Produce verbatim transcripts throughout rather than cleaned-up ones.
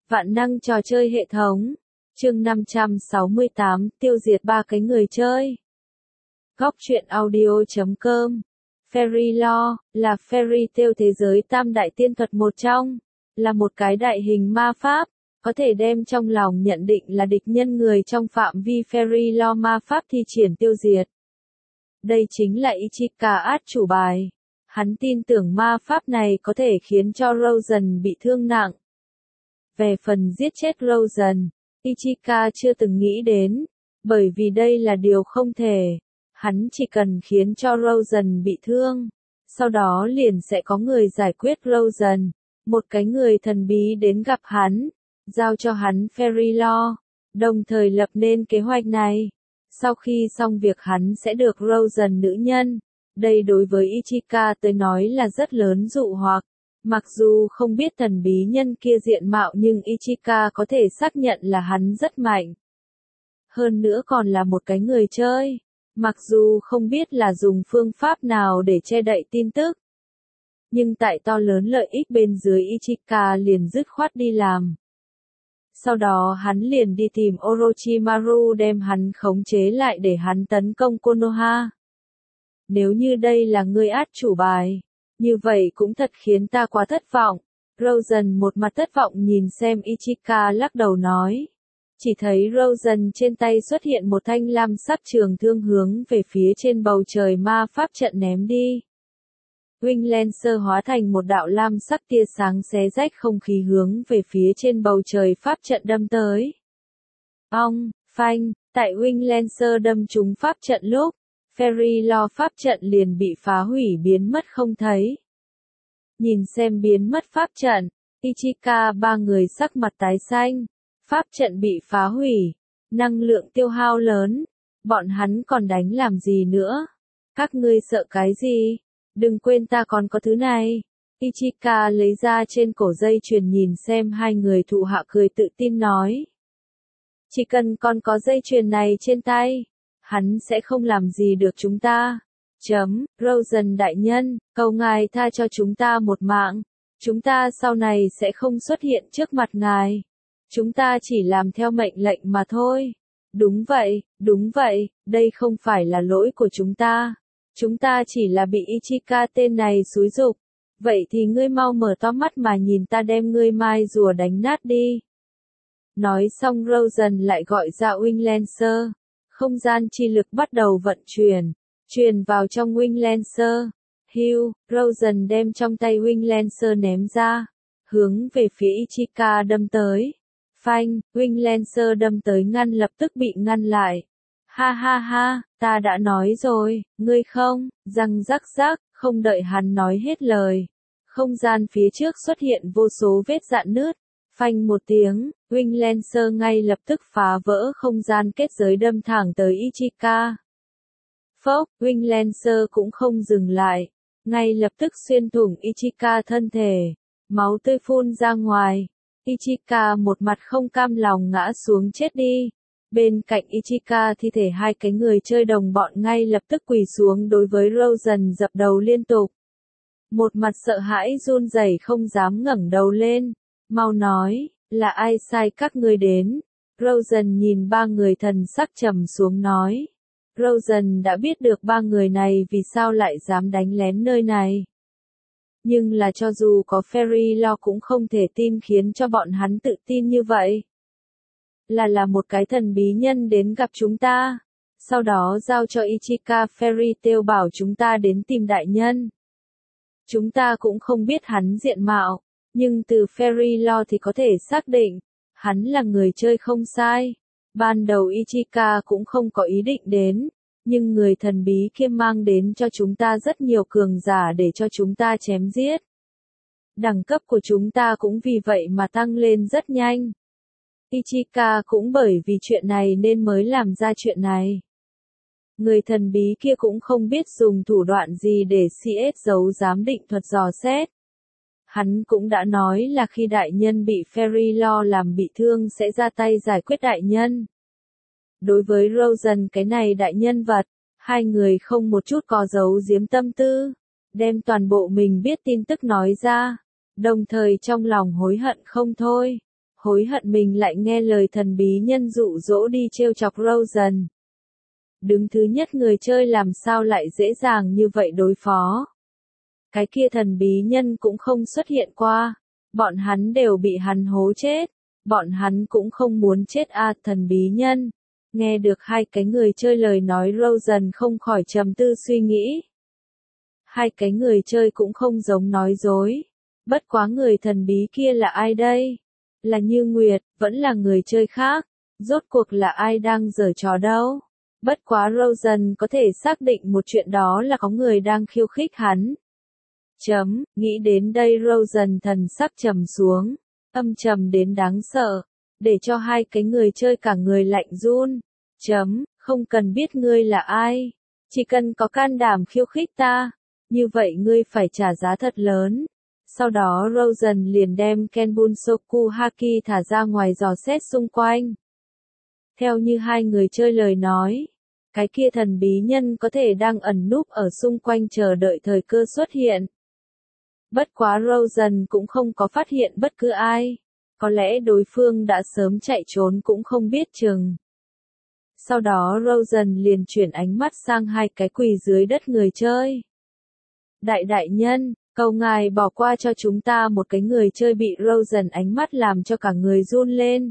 Vạn năng trò chơi hệ thống. Chương năm trăm sáu mươi tám, tiêu diệt ba cái người chơi. Góc truyện audio chấm com. Fairy Lore, là fairy tale thế giới tam đại tiên thuật một trong, là một cái đại hình ma pháp, có thể đem trong lòng nhận định là địch nhân người trong phạm vi Fairy Lore ma pháp thi triển tiêu diệt. Đây chính là Ichika át chủ bài. Hắn tin tưởng ma pháp này có thể khiến cho Rosen bị thương nặng. Về phần giết chết Rosen, Ichika chưa từng nghĩ đến, bởi vì đây là điều không thể. Hắn chỉ cần khiến cho Rosen bị thương, sau đó liền sẽ có người giải quyết Rosen, một cái người thần bí đến gặp hắn, giao cho hắn Fairy Lore, đồng thời lập nên kế hoạch này. Sau khi xong việc hắn sẽ được Rosen nữ nhân. Đây đối với Ichika tới nói là rất lớn dụ hoặc. Mặc dù không biết thần bí nhân kia diện mạo nhưng Ichika có thể xác nhận là hắn rất mạnh. Hơn nữa còn là một cái người chơi. Mặc dù không biết là dùng phương pháp nào để che đậy tin tức. Nhưng tại to lớn lợi ích bên dưới Ichika liền dứt khoát đi làm. Sau đó hắn liền đi tìm Orochimaru đem hắn khống chế lại để hắn tấn công Konoha. Nếu như đây là ngươi át chủ bài, như vậy cũng thật khiến ta quá thất vọng. Rosen một mặt thất vọng nhìn xem Ichika lắc đầu nói. Chỉ thấy Rosen trên tay xuất hiện một thanh lam sắc trường thương hướng về phía trên bầu trời ma pháp trận ném đi. Wing Lancer hóa thành một đạo lam sắc tia sáng xé rách không khí hướng về phía trên bầu trời pháp trận đâm tới. Ong, phanh, tại Wing Lancer đâm trúng pháp trận lúc, Fairy Lore pháp trận liền bị phá hủy biến mất không thấy. Nhìn xem biến mất pháp trận, Ichika ba người sắc mặt tái xanh. Pháp trận bị phá hủy, năng lượng tiêu hao lớn, bọn hắn còn đánh làm gì nữa? Các ngươi sợ cái gì? Đừng quên ta còn có thứ này. Ichika lấy ra trên cổ dây chuyền nhìn xem hai người thụ hạ cười tự tin nói. Chỉ cần con có dây chuyền này trên tay, hắn sẽ không làm gì được chúng ta. Chấm, Rosen đại nhân, cầu ngài tha cho chúng ta một mạng. Chúng ta sau này sẽ không xuất hiện trước mặt ngài. Chúng ta chỉ làm theo mệnh lệnh mà thôi. Đúng vậy, đúng vậy, đây không phải là lỗi của chúng ta. Chúng ta chỉ là bị Ichika tên này xúi giục. Vậy thì ngươi mau mở to mắt mà nhìn ta đem ngươi mai rùa đánh nát đi. Nói xong Rosen lại gọi ra Wing Lancer. Không gian chi lực bắt đầu vận chuyển, truyền vào trong Wing Lancer. Hugh, Rosen đem trong tay Wing Lancer ném ra, hướng về phía Ichika đâm tới. Phanh, Wing Lancer đâm tới ngăn lập tức bị ngăn lại. Ha ha ha, ta đã nói rồi, ngươi không, răng rắc rắc, không đợi hắn nói hết lời. Không gian phía trước xuất hiện vô số vết rạn nứt. Phanh một tiếng, Wing Lancer ngay lập tức phá vỡ không gian kết giới đâm thẳng tới Ichika. Phốc, Wing Lancer cũng không dừng lại, ngay lập tức xuyên thủng Ichika thân thể, máu tươi phun ra ngoài. Ichika một mặt không cam lòng ngã xuống chết đi. Bên cạnh Ichika thi thể hai cái người chơi đồng bọn ngay lập tức quỳ xuống đối với Rosen dập đầu liên tục. Một mặt sợ hãi run rẩy không dám ngẩng đầu lên. Mau nói, là ai sai các ngươi đến? Rosen nhìn ba người thần sắc trầm xuống nói. Rosen đã biết được ba người này vì sao lại dám đánh lén nơi này. Nhưng là cho dù có Fairy Lore cũng không thể tin khiến cho bọn hắn tự tin như vậy. Là là một cái thần bí nhân đến gặp chúng ta. Sau đó giao cho Ichika Fairy Tail bảo chúng ta đến tìm đại nhân. Chúng ta cũng không biết hắn diện mạo. Nhưng từ Fairy Lore thì có thể xác định. Hắn là người chơi không sai. Ban đầu Ichika cũng không có ý định đến. Nhưng người thần bí kia mang đến cho chúng ta rất nhiều cường giả để cho chúng ta chém giết. Đẳng cấp của chúng ta cũng vì vậy mà tăng lên rất nhanh. Ichika cũng bởi vì chuyện này nên mới làm ra chuyện này. Người thần bí kia cũng không biết dùng thủ đoạn gì để xê ét giấu giám định thuật dò xét. Hắn cũng đã nói là khi đại nhân bị Fairy Lore làm bị thương sẽ ra tay giải quyết đại nhân. Đối với Rosen cái này đại nhân vật, hai người không một chút có giấu giếm tâm tư, đem toàn bộ mình biết tin tức nói ra, đồng thời trong lòng hối hận không thôi. hối hận mình lại nghe lời thần bí nhân dụ dỗ đi trêu chọc Rosen. Đứng thứ nhất người chơi làm sao lại dễ dàng như vậy đối phó. Cái kia thần bí nhân cũng không xuất hiện qua, bọn hắn đều bị hắn hố chết, bọn hắn cũng không muốn chết à thần bí nhân. Nghe được hai cái người chơi lời nói Rosen không khỏi trầm tư suy nghĩ. Hai cái người chơi cũng không giống nói dối. Bất quá người thần bí kia là ai đây? Là Như Nguyệt, vẫn là người chơi khác. Rốt cuộc là ai đang giở trò đâu? Bất quá Rosen có thể xác định một chuyện đó là có người đang khiêu khích hắn. Chấm, nghĩ đến đây Rosen thần sắc trầm xuống, âm trầm đến đáng sợ, để cho hai cái người chơi cả người lạnh run. Chấm, không cần biết ngươi là ai, chỉ cần có can đảm khiêu khích ta, như vậy ngươi phải trả giá thật lớn. Sau đó Rosen liền đem Kenbunsoku Haki thả ra ngoài dò xét xung quanh. Theo như hai người chơi lời nói, cái kia thần bí nhân có thể đang ẩn núp ở xung quanh chờ đợi thời cơ xuất hiện. Bất quá Rosen cũng không có phát hiện bất cứ ai, có lẽ đối phương đã sớm chạy trốn cũng không biết chừng. Sau đó Rosen liền chuyển ánh mắt sang hai cái quỳ dưới đất người chơi. Đại đại nhân, cầu ngài bỏ qua cho chúng ta một cái người chơi bị Rosen ánh mắt làm cho cả người run lên.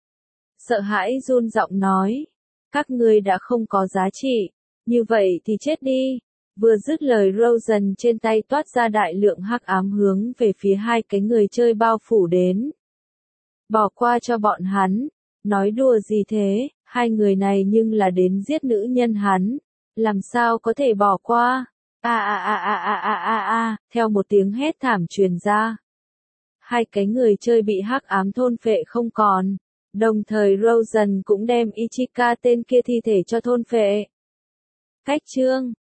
Sợ hãi run giọng nói, các ngươi đã không có giá trị, như vậy thì chết đi. Vừa dứt lời Rosen trên tay toát ra đại lượng hắc ám hướng về phía hai cái người chơi bao phủ đến. Bỏ qua cho bọn hắn, nói đùa gì thế, hai người này nhưng là đến giết nữ nhân hắn, làm sao có thể bỏ qua. A a a a a a a a, theo một tiếng hét thảm truyền ra. Hai cái người chơi bị hắc ám thôn phệ không còn, đồng thời Rosen cũng đem Ichika tên kia thi thể cho thôn phệ. Cách chương